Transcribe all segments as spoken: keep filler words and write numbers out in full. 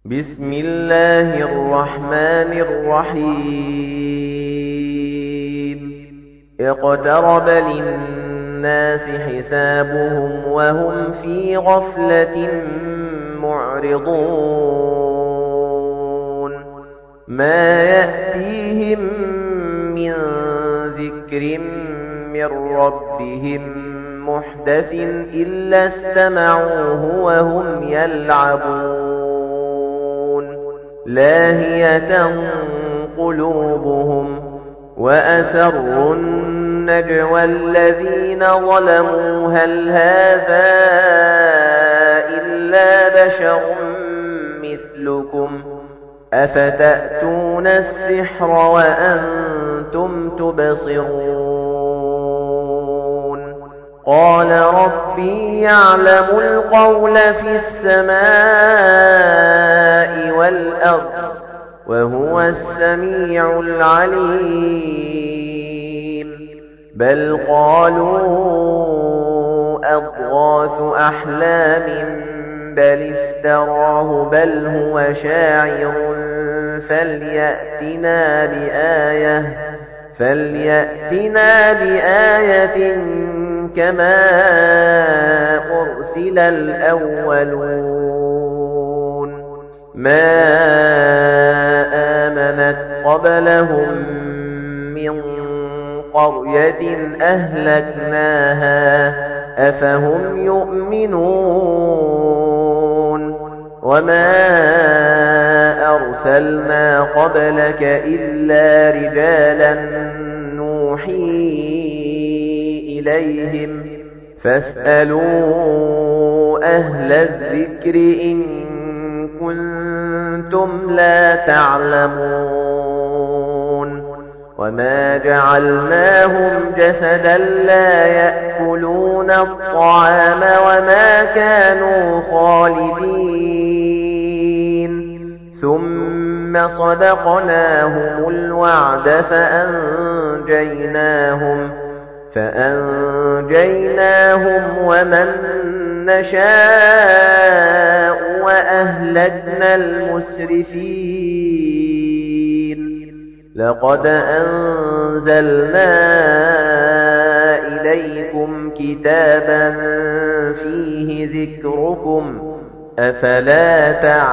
بسم الله الرحمن الرحيم اقترب للناس حسابهم وهم في غفلة معرضون ما يأتيهم من ذكر من ربهم محدث إلا استمعوه وهم يلعبون لاهية قلوبهم وأسروا النجوى الذين ظلموا هل هذا إلا بشر مثلكم أفتأتون السحر وأنتم تبصرون قال ربي يعلم القول في السماء والأرض وهو السميع العليم بل قالوا أضغاث أحلام بل افتراه بل هو شاعر فليأتنا بآية فليأتنا بآية كما أرسل الأولون ما آمنت قبلهم من قرية أهلكناها أفهم يؤمنون وما أرسلنا قبلك إلا رجالا نوحي إليهم فاسألوا أهل الذكر إن كنتم لا تعلمون وما جعلناهم جسدا لا يأكلون الطعام وما كانوا خالدين ثم صدقناهم الوعد فأنجيناهم فأنجيناهم ومن نشاء وأهلكنا المسرفين لقد أنزلنا إليكم كتابا فيه ذكركم أفلا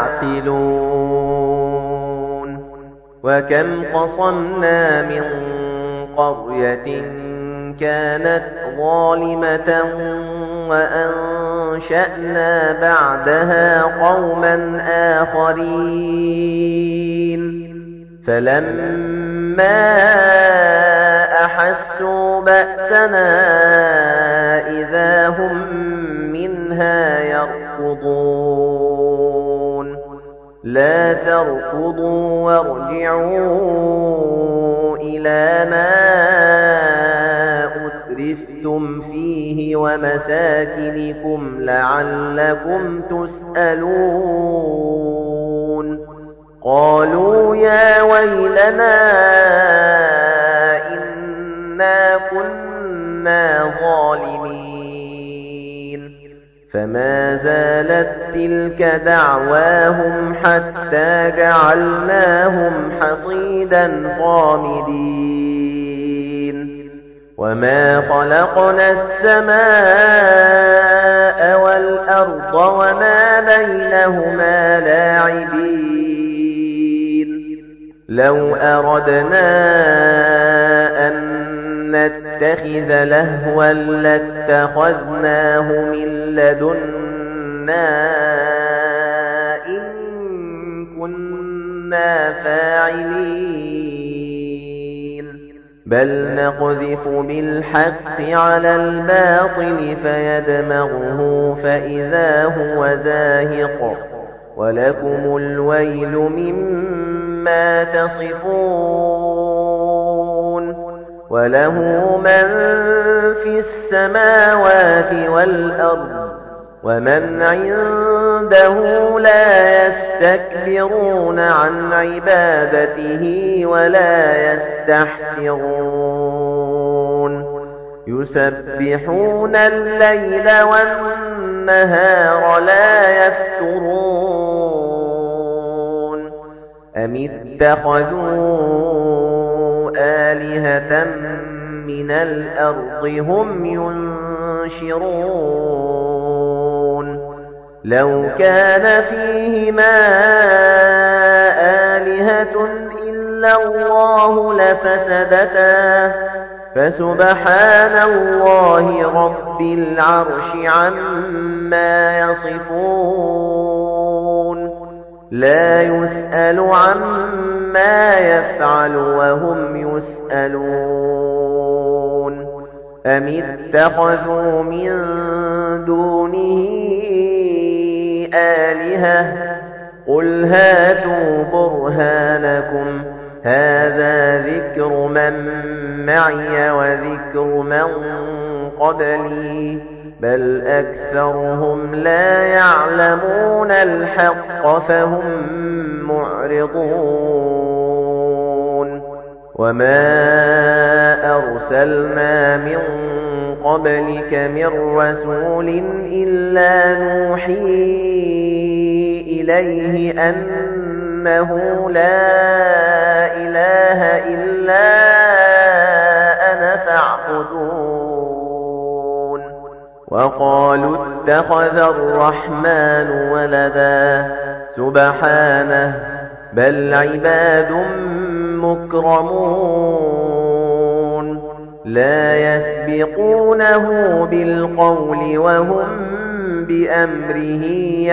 تعقلون وكم قصمنا من قرية كانت ظالمة وأنشأنا بعدها قوما آخرين فلما أحسوا بأسنا إذا هم منها يركضون لا تركضوا وارجعوا إلى ما أترفتم فيه ومساكنكم لعلكم تسألون قالوا يا ويلنا إنا كنا ظالمين فما زالت تلك دعواهم حتى جعلناهم حصيدا خامدين وما خلقنا السماء والأرض وما بينهما لاعبين لو أردنا أن نتخذ لهوا لاتخذناه من لدنا إن كنا فاعلين بل نقذف بالحق على الباطل فيدمغه فإذا هو زاهق ولكم الويل مما تصفون وله من في السماوات والأرض ومن عنده لا يستكبرون عن عبادته ولا يستحسرون يسبحون الليل والنهار لا يفترون أَمِ اتَّخَذُوا آلِهَةً مِنَ الْأَرْضِ هُمْ يُنشِرُونَ لَوْ كَانَ فِيهِمَا آلِهَةٌ إِلَّا اللَّهُ لَفَسَدَتَا فَسُبْحَانَ اللَّهِ رَبِّ الْعَرْشِ عَمَّا يَصِفُونَ لَا يُسْأَلُ عَمَّا يَفْعَلُ وَهُمْ يُسْأَلُونَ أَمِ اتَّخَذُوا مِن دُونِهِ آلِهَةً قُلْ هَاتُوا بُرْهَانَكُمْ هَذَا ذِكْرُ مَن مَّعِيَ وَذِكْرُ مَن قَبْلِي بَلْ أَكْثَرُهُمْ لَا يَعْلَمُونَ الْحَقَّ فَهُمْ مُعْرِضُونَ وَمَا أَرْسَلْنَا مِن قَبْلِكَ مِن رَّسُولٍ إِلَّا نُوحِي إِلَيْهِ أَنَّهُ لَا إِلَٰهَ إِلَّا أَنَا فَاعْبُدُونِ وَقَالُوا اتَّخَذَ الرَّحْمَنُ وَلَدًا سُبْحَانَهُ بَلْ عِبَادٌ مُّكْرَمُونَ لَا يَسْبِقُونَهُ بِالْقَوْلِ وَهُمْ بِأَمْرِهِ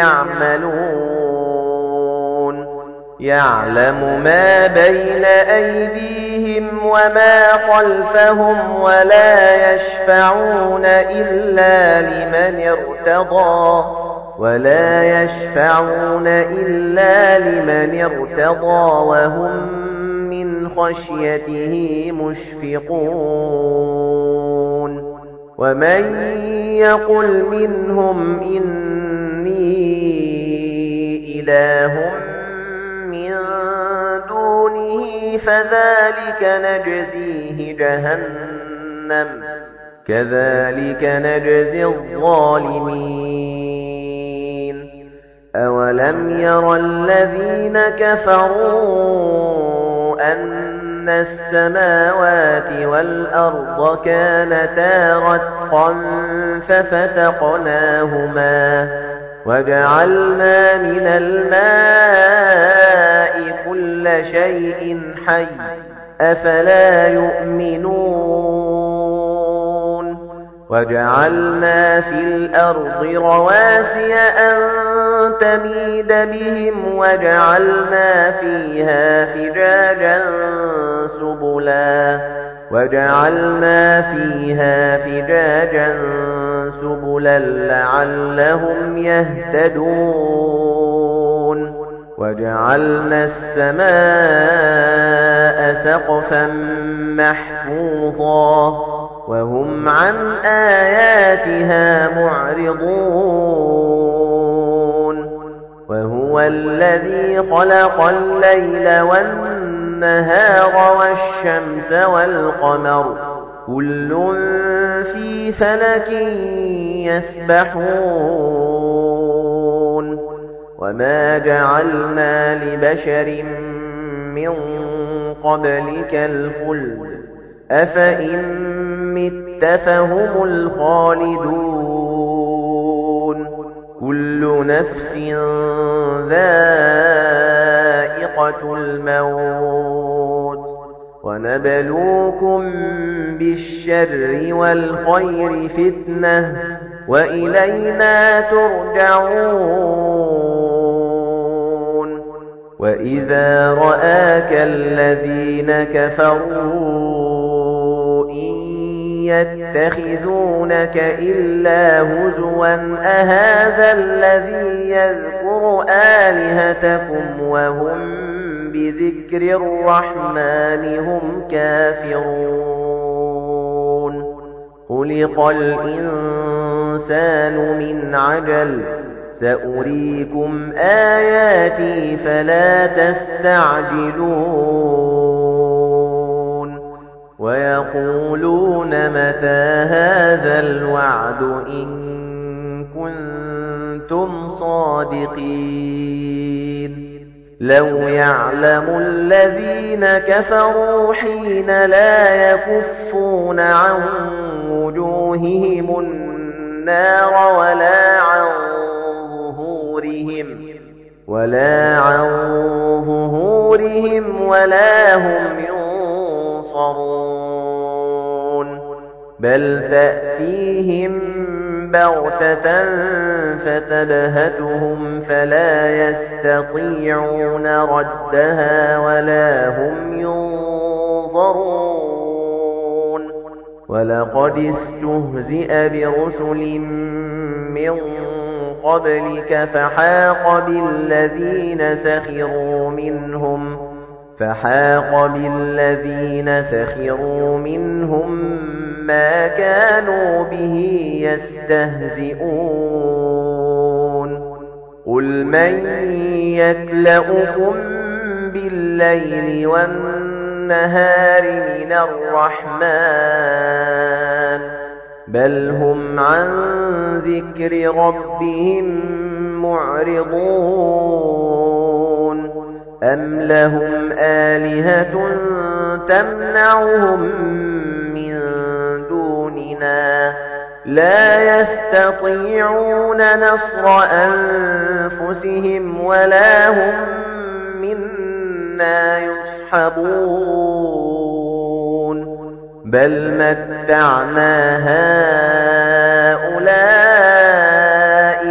يَعْمَلُونَ يَعْلَمُ مَا بَيْنَ أَيْدِيهِمْ وَمَا خَلْفَهُمْ وَلَا يَشْفَعُونَ إِلَّا لِمَنِ ارْتَضَى وَلَا يَشْفَعُونَ إِلَّا لِمَنِ ارْتَضَى وَهُمْ مِنْ خَشْيَتِهِ مُشْفِقُونَ وَمَن يَقُلْ مِنْهُمْ إِنِّي إِلَٰهٌ مِّن دُونِهِ فَذَلِكَ نَجْزِيهِ جَهَنَّمَ كَذَلِكَ نَجْزِي الظَّالِمِينَ أَوَلَمْ يَرَ الَّذِينَ كَفَرُوا أَنَّ السَّمَاوَاتِ وَالْأَرْضَ كَانَتَا رَتْقًا فَفَتَقْنَاهُمَا وَجَعَلْنَا مِنَ الْمَاءِ كُلَّ شَيْءٍ حَيٍّ أَفَلَا يُؤْمِنُونَ وَجَعَلْنَا فِي الْأَرْضِ رَوَاسِيَ أَن تَمِيدَ بِهِمْ وَجَعَلْنَا فِيهَا فِجَاجًا سُبُلًا وَجَعَلْنَا فِيهَا فِجَاجًا سُبُلًا لَّعَلَّهُمْ يَهْتَدُونَ وَجَعَلْنَا السَّمَاءَ سَقْفًا مَّحْفُوظًا وَهُمْ عَنْ آيَاتِهَا مُعْرِضُونَ وَهُوَ الَّذِي خَلَقَ اللَّيْلَ وَالنَّهَارَ وَالشَّمْسَ وَالْقَمَرَ كُلٌّ فِي فَلَكٍ يَسْبَحُونَ وَمَا جَعَلْنَا لِبَشَرٍ مِّن قَبْلِكَ الْخُلْدَ أَفَإِن مِّتَّ فَهُمُ الْخَالِدُونَ كُلُّ نَفْسٍ ذَائِقَةُ الْمَوْتِ وَنَبْلُوكُم بِالشَّرِّ وَالْخَيْرِ فِتْنَةً وَإِلَيْنَا تُرْجَعُونَ وَإِذَا رَآكَ الَّذِينَ كَفَرُوا إِن يَتَّخِذُونَكَ إِلَّا هُزُوًا أَهَٰذَا الَّذِي يَذْكُرُ آلِهَتَكُمْ وَهُمْ بِذِكْرِ الرَّحْمَنِ هُمْ كَافِرُونَ خُلِقَ الْإِنسَانُ مِنْ عَجَلٍ سَأُرِيكُمْ آيَاتِي فَلَا تَسْتَعْجِلُونَ وَيَقُولُونَ مَتَى هَذَا الْوَعْدُ إِن كُنتُمْ صَادِقِينَ لو يعلم الذين كفروا حين لا يكفون عن وجوههم النار ولا عن ظهورهم ولا عن ظهورهم ولا هم ينصرون بل تأتيهم بغتة فتبهتهم فلا يستطيعون ردها ولا هم ينظرون ولقد استهزئ برسل من قبلك فحاق بالذين سخروا منهم فحاق بالذين سخروا منهم ما كانوا به يستهزئون قُلْ مَن يَكْلَؤُكُم بِاللَّيْلِ وَالنَّهَارِ مِنَ الرَّحْمَنِ بَلْ هُمْ عَن ذِكْرِ رَبِّهِم مُّعْرِضُونَ أَمْ لَهُمْ آلِهَةٌ تَمْنَعُهُم مِّن دُونِنَا لا يستطيعون نصر أنفسهم ولا هم منا يصحبون بل متعنا هؤلاء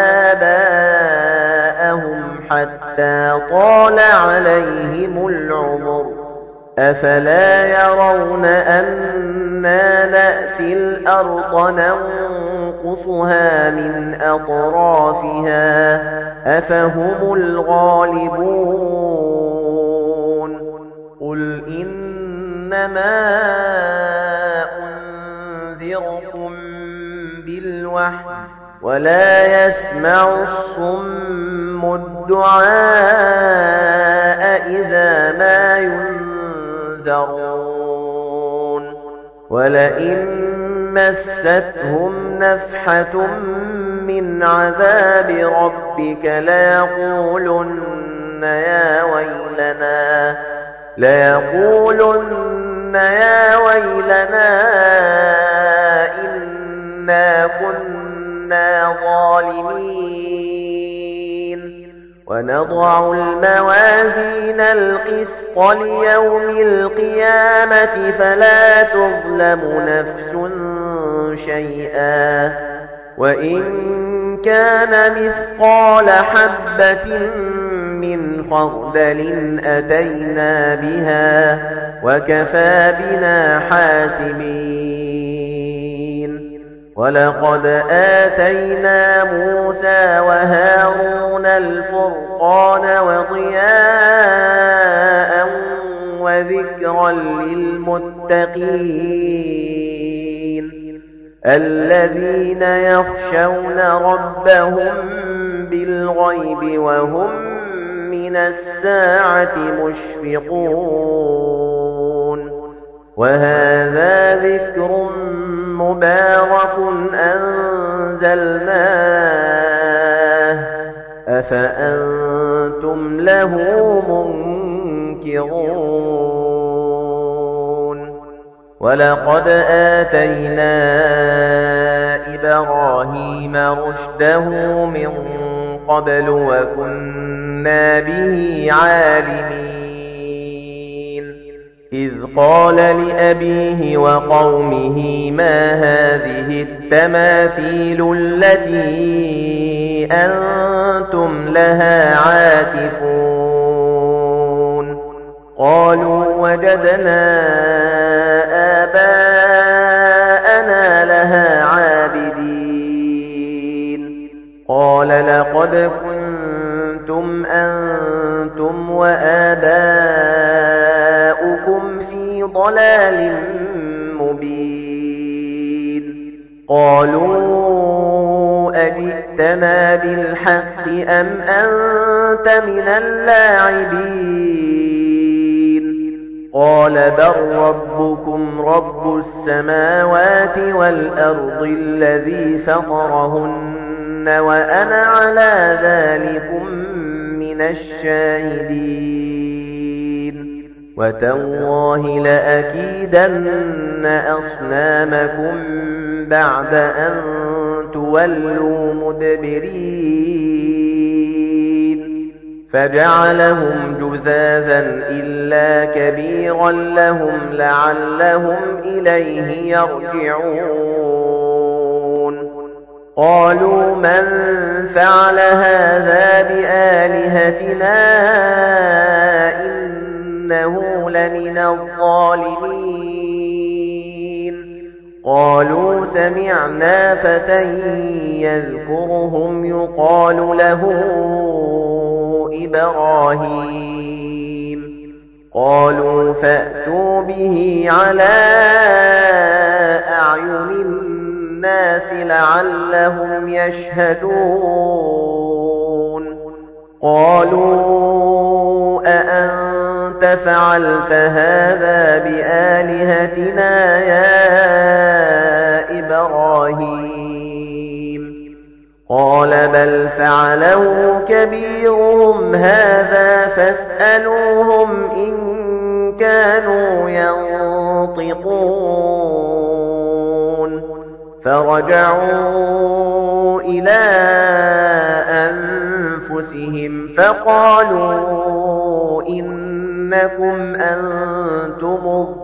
وآباءهم حتى طال عليهم العمر أفلا يرون أنا نأتي الأرض ننقصها من أطرافها أفهم الغالبون قل إنما أنذركم بالوحي ولا يسمع الصم الدعاء إذا ما ينذرون ولئن مستهم نفحة من عذاب ربك ليقولن يا ويلنا ليقولن يا ويلنا إنا كنا ظالمين ونضع الموازين القسط ليوم القيامة فلا تظلم نفس شيئا وإن كان مثقال حبة من خردل أتينا بها وكفى بنا حاسبين ولقد آتينا موسى وهارون الفرقان وضياء وذكرا للمتقين الذين يخشون ربهم بالغيب وهم من الساعة مشفقون وهذا ذكر مبارك أنزلناه أفأنتم له منكرون ولقد آتينا إبراهيم رشده من قبل وكنا به عالمين إذ قال لأبيه وقومه ما هذه التماثيل التي أنتم لها عاكفون قالوا وجدنا آباءنا لها عابدين قال لقد كنتم أنتم وآباؤكم في ضلال مبين قالوا أجئتنا بالحق أم أنت من اللاعبين قال بل ربكم رب السماوات والأرض الذي فطرهن وأنا على ذلكم من من الشاهدين وتالله لأكيدن أصنامكم بعد أن تولوا مدبرين فجعلهم جذاذا إلا كبيرا لهم لعلهم إليه يرجعون قالوا من فعل هذا بآلهتنا إنه لمن الظالمين قالوا سمعنا فتى يذكرهم يقال له إبراهيم قالوا فأتوا به على أعين الناس لعلهم يشهدون قالوا أأنت فعلت هذا بآلهتنا يا إبراهيم قال بل فعله كبيرهم هذا فاسألوهم إن كانوا ينطقون فرجعوا إلى أنفسهم فقالوا إنكم أنتم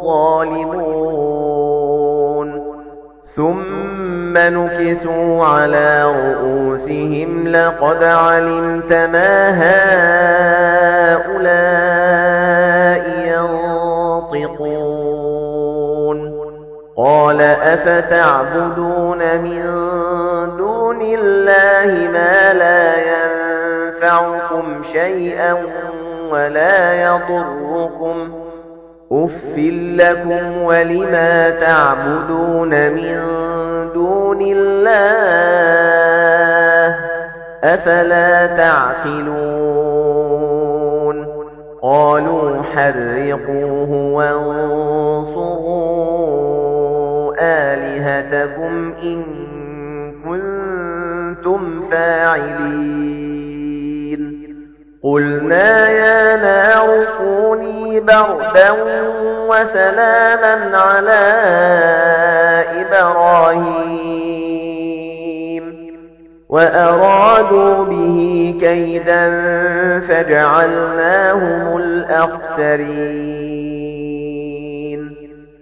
الظالمون ثم نكسوا على رؤوسهم لقد علمت ما هؤلاء ينطقون قال أفتعبدون من دون الله ما لا ينفعكم شيئا ولا يضركم أُفٍّ لكم ولما تعبدون من دون الله أفلا تعقلون قالوا حرقوه وانصروا آلهتكم إن كنتم فاعلين قلنا يا نار كوني بردا وسلاما على إبراهيم وأرادوا به كيدا فجعلناهم الأخسرين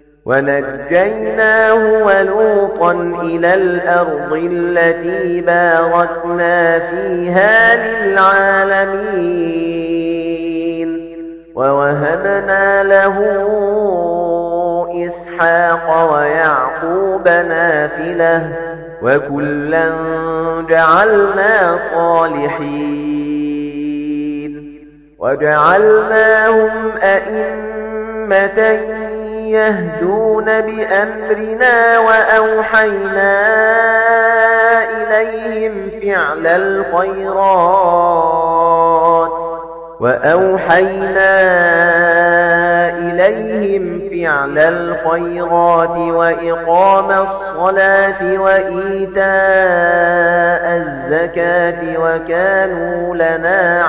ونجيناه ولوطا إلى الأرض التي باركنا فيها للعالمين ووهبنا له إسحاق ويعقوب نافلة وكلا جعلنا صالحين وجعلناهم أئمة يهدون بأمرنا وأوحينا إليهم فعل الخيرات وأوحينا إليهم فعل الخيرات وإقام الصلاة وإيتاء الزكاة وكانوا لنا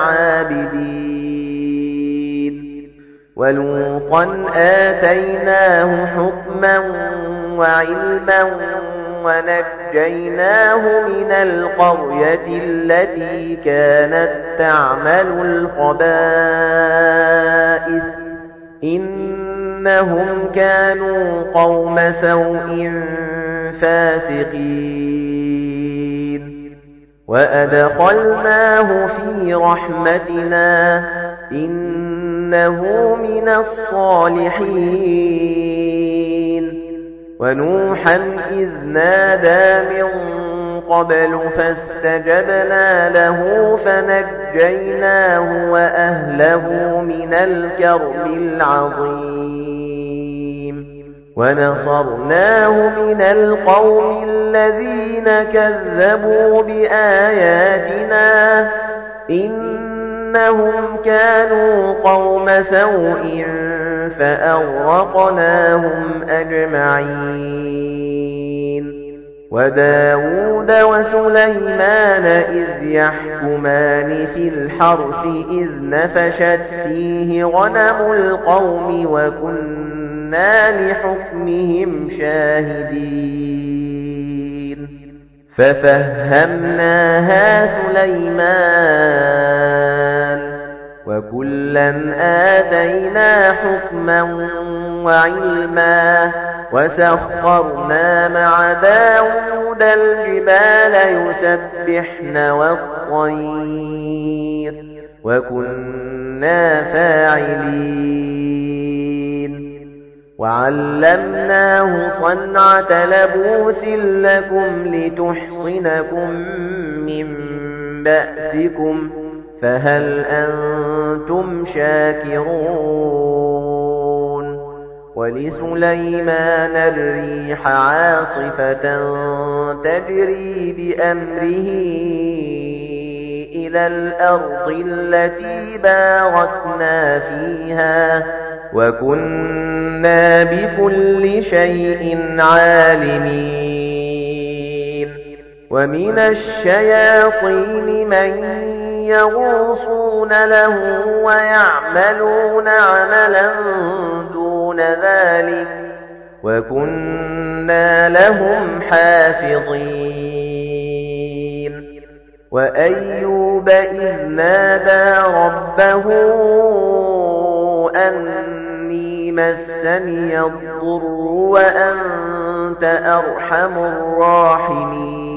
عابدين ولوطا آتيناه حكما وعلما ونجيناه من القرية التي كانت تعمل الخبائث إنهم كانوا قوم سوء فاسقين وأدخلناه في رحمتنا إنه من الصالحين ونوحا إذ نادى من قبل فاستجبنا له فنجيناه وأهله من الكرب العظيم ونصرناه من القوم الذين كذبوا بآياتنا إنهم كانوا قوم سوء فأغرقناهم أجمعين وَدَاوُودَ وَسُلَيْمَانَ إِذْ يَحْكُمَانِ فِي الْحَرْثِ إِذْ نَفَشَتْ فِيهِ غَنَمُ الْقَوْمِ وَكُنَّا لِحُكْمِهِمْ شَاهِدِينَ فَفَهَّمْنَاهَا سُلَيْمَانَ وَكُلًّا آتَيْنَا حُكْمًا وَعِلْمًا وَسَخَّرْنَا مَعَ دَاوُودَ الْجِبَالَ يُسَبِّحْنَ وَالطَّيْرَ وَكُنَّا فَاعِلِينَ وَعَلَّمْنَاهُ صَنْعَةَ لَبُوسٍ لَكُمْ لِتُحْصِنَكُم مِّن بَأْسِكُمْ فَهَلْ أَنتُمْ شَاكِرُونَ وَلِسُلَيْمَانَ الرِّيحَ عَاصِفَةً تَجْرِي بِأَمْرِهِ إِلَى الْأَرْضِ الَّتِي بَارَكْنَا فِيهَا وَكُنَّا بِكُلِّ شَيْءٍ عَالِمِينَ وَمِنَ الشَّيَاطِينِ مَن يَغُوصُونَ لَهُ وَيَعْمَلُونَ عَمَلًا دُونَ ذَلِكَ وَكُنَّا لَهُمْ حَافِظِينَ وَأَيُّوبَ إِذْ نَادَى رَبَّهُ أَنِّي مَسَّنِيَ الضُّرُّ وَأَنْتَ أَرْحَمُ الرَّاحِمِينَ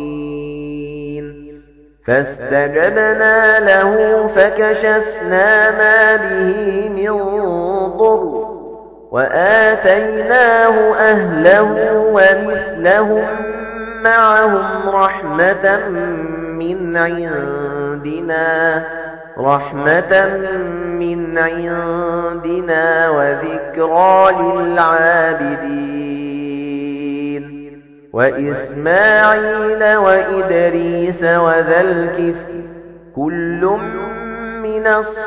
فَاسْتَجَبْنَا لَهُ فَكَشَفْنَا مَا بِهِ مِنْ ضُرٍّ وَآتَيْنَاهُ أَهْلَهُ وَمِثْلَهُم مَّعَهُمْ رَحْمَةً مِّنْ عِندِنَا رَحْمَةً مِّنْ عِندِنَا وَذِكْرَى لِلْعَابِدِينَ وَإِسْمَاعِيلَ وَإِدْرِيسَ وَذَا الْكِفْلِ كُلٌّ مِّنَ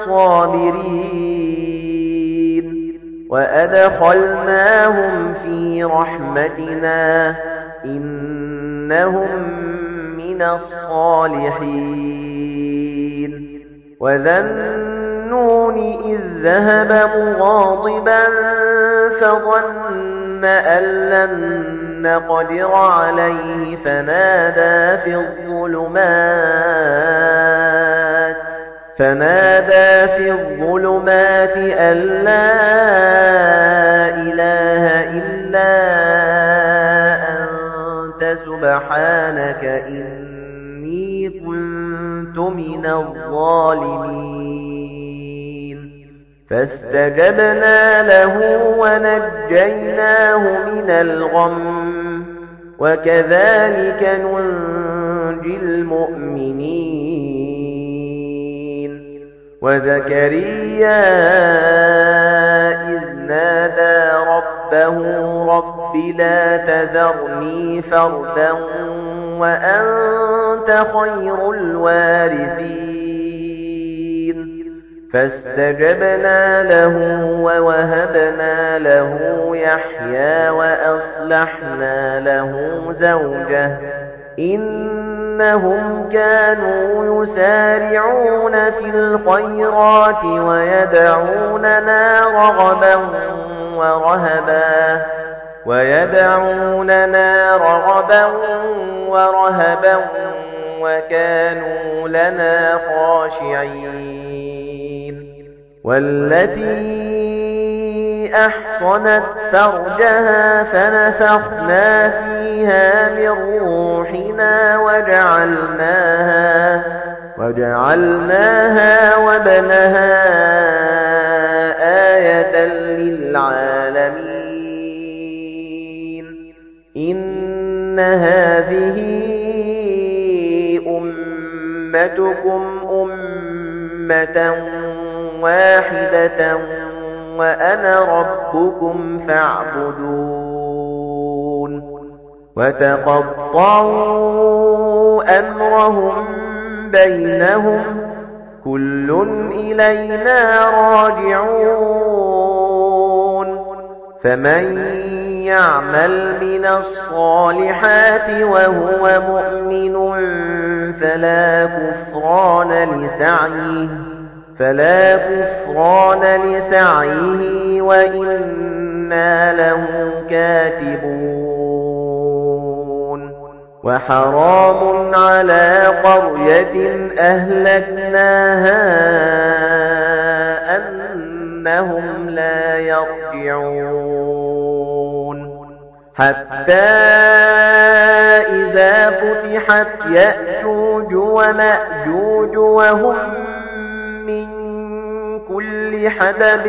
الصَّابِرِينَ وَأَدْخَلْنَاهُمْ فِي رَحْمَتِنَا إِنَّهُمْ مِنَ الصَّالِحِينَ وَذَا النُّونِ إِذ ذَهَبَ مُغَاضِبًا فَظَنَّ أَن لَّن نَّقْدِرَ عَلَيْهِ فَنَادَىٰ فِي الظُّلُمَاتِ فَنَادَىٰ فِي الظُّلُمَاتِ أَن لَّا إِلَٰهَ إِلَّا أَنتَ سُبْحَانَكَ إِنِّي كُنتُ مِنَ الظَّالِمِينَ فَاسْتَجَبْنَا لَهُ وَنَجَّيْنَاهُ مِنَ الْغَمِّ وَكَذَلِكَ نُنجِي الْمُؤْمِنِينَ وَزَكَرِيَّا إِذْ نَادَى رَبَّهُ رَبِّ لَا تَذَرْنِي فَرْدًا وَأَنْتَ خَيْرُ الْوَارِثِينَ فَاسْتَجَبْنَا لَهُ وَوَهَبْنَا لَهُ يَحْيَىٰ وَأَصْلَحْنَا لَهُ زَوْجَهُ إِنَّهُمْ كَانُوا يُسَارِعُونَ فِي الْخَيْرَاتِ وَيَدْعُونَنَا رَغَبًا وَرَهَبًا وَيَدْعُونَنَا رَغَبًا وَرَهَبًا وَكَانُوا لَنَا خَاشِعِينَ وَالَّتِي أَحْصَنَتْ فَرْجَهَا فَنَفَخْنَا فِيهَا مِنْ رُوحِنَا وَجَعَلْنَاهَا وَجَعَلْنَاهَا وَابْنَهَا آيَةً لِلْعَالَمِينَ إِنَّ هَذِهِ أُمَّتُكُمْ أُمَّةً واحدة وأنا ربكم فاعبدون وتقطعوا أمرهم بينهم كل إلينا راجعون فمن يعمل من الصالحات وهو مؤمن فلا كفران لسعيه فلا كفران لسعيه وإنا له كاتبون وحرام على قرية أهلكناها أنهم لا يرجعون حتى إذا فتحت يأجوج ومأجوج وهم من كل حدب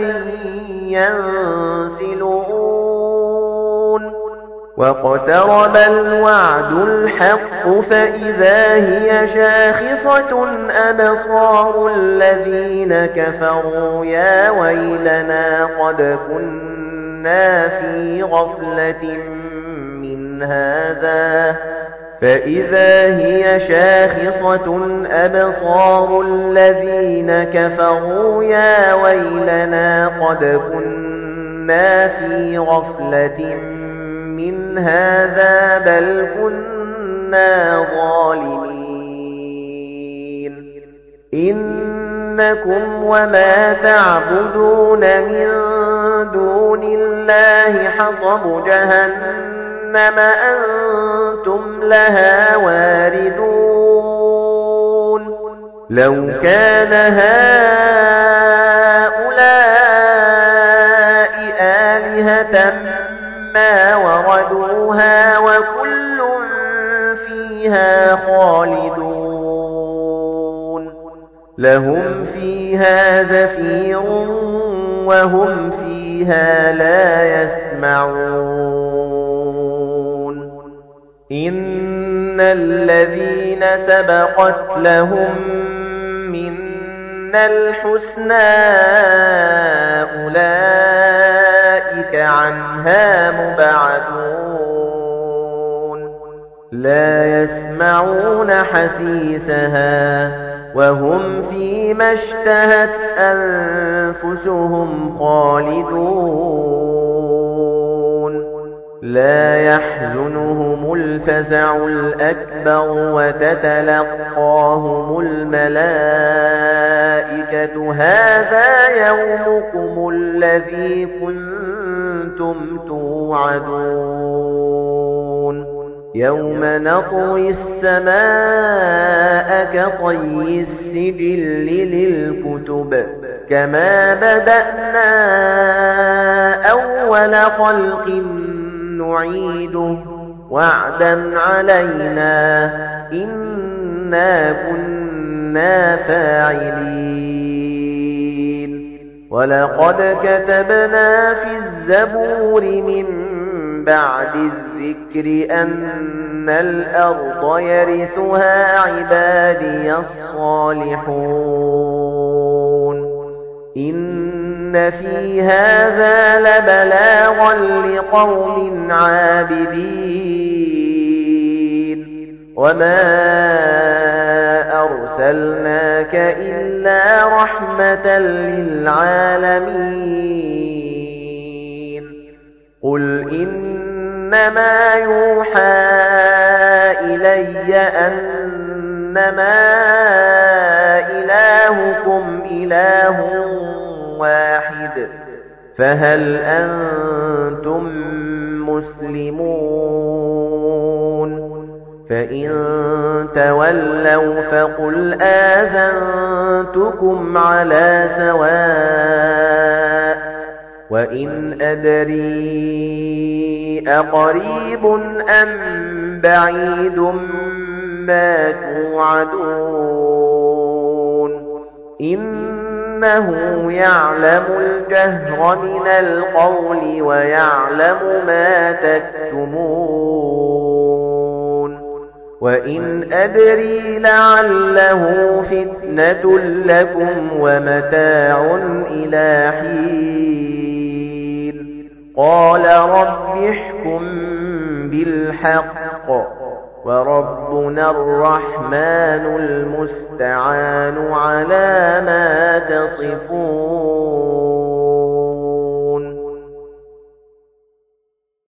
ينسلون واقترب الوعد الحق فإذا هي شاخصة أبصار الذين كفروا يا ويلنا قد كنا في غفلة من هذا فإذا هي شاخصة أبصار الذين كفروا يا ويلنا قد كنا في غفلة من هذا بل كنا ظالمين إنكم وما تعبدون من دون الله حصب جهنم أنتم لها واردون لو كان هؤلاء آلهة ما وردوها وكل فيها خالدون لهم فيها زفير وهم فيها لا يسمعون إن الذين سبقت لهم منا الحسنى أولئك عنها مبعدون لا يسمعون حسيسها وهم فيما اشتهت أنفسهم خالدون لا يحزنهم الفزع الأكبر وتتلقاهم الملائكة هذا يومكم الذي كنتم توعدون يوم نطوي السماء كطي السجل للكتب كما بدأنا أول خلق نعيده وعدا علينا إنا كنا فاعلين ولقد كتبنا في الزبور من بعد الذكر أن الأرض يرثها عبادي الصالحون إن في هذا لبلاغا لقوم عابدين وما أرسلناك إلا رحمة للعالمين قل إنما يوحى إلي أنما إلهكم إله واحد فهل أنتم مسلمون فإن تولوا فقل آذنتكم على سواء وإن أدري أقريب أم بعيد ما توعدون إنه يعلم الجهر من القول ويعلم ما تكتمون وإن أدري لعله فتنة لكم ومتاع إلى حين قال رب احكم بالحق وربنا الرحمن المستعان على ما تصفون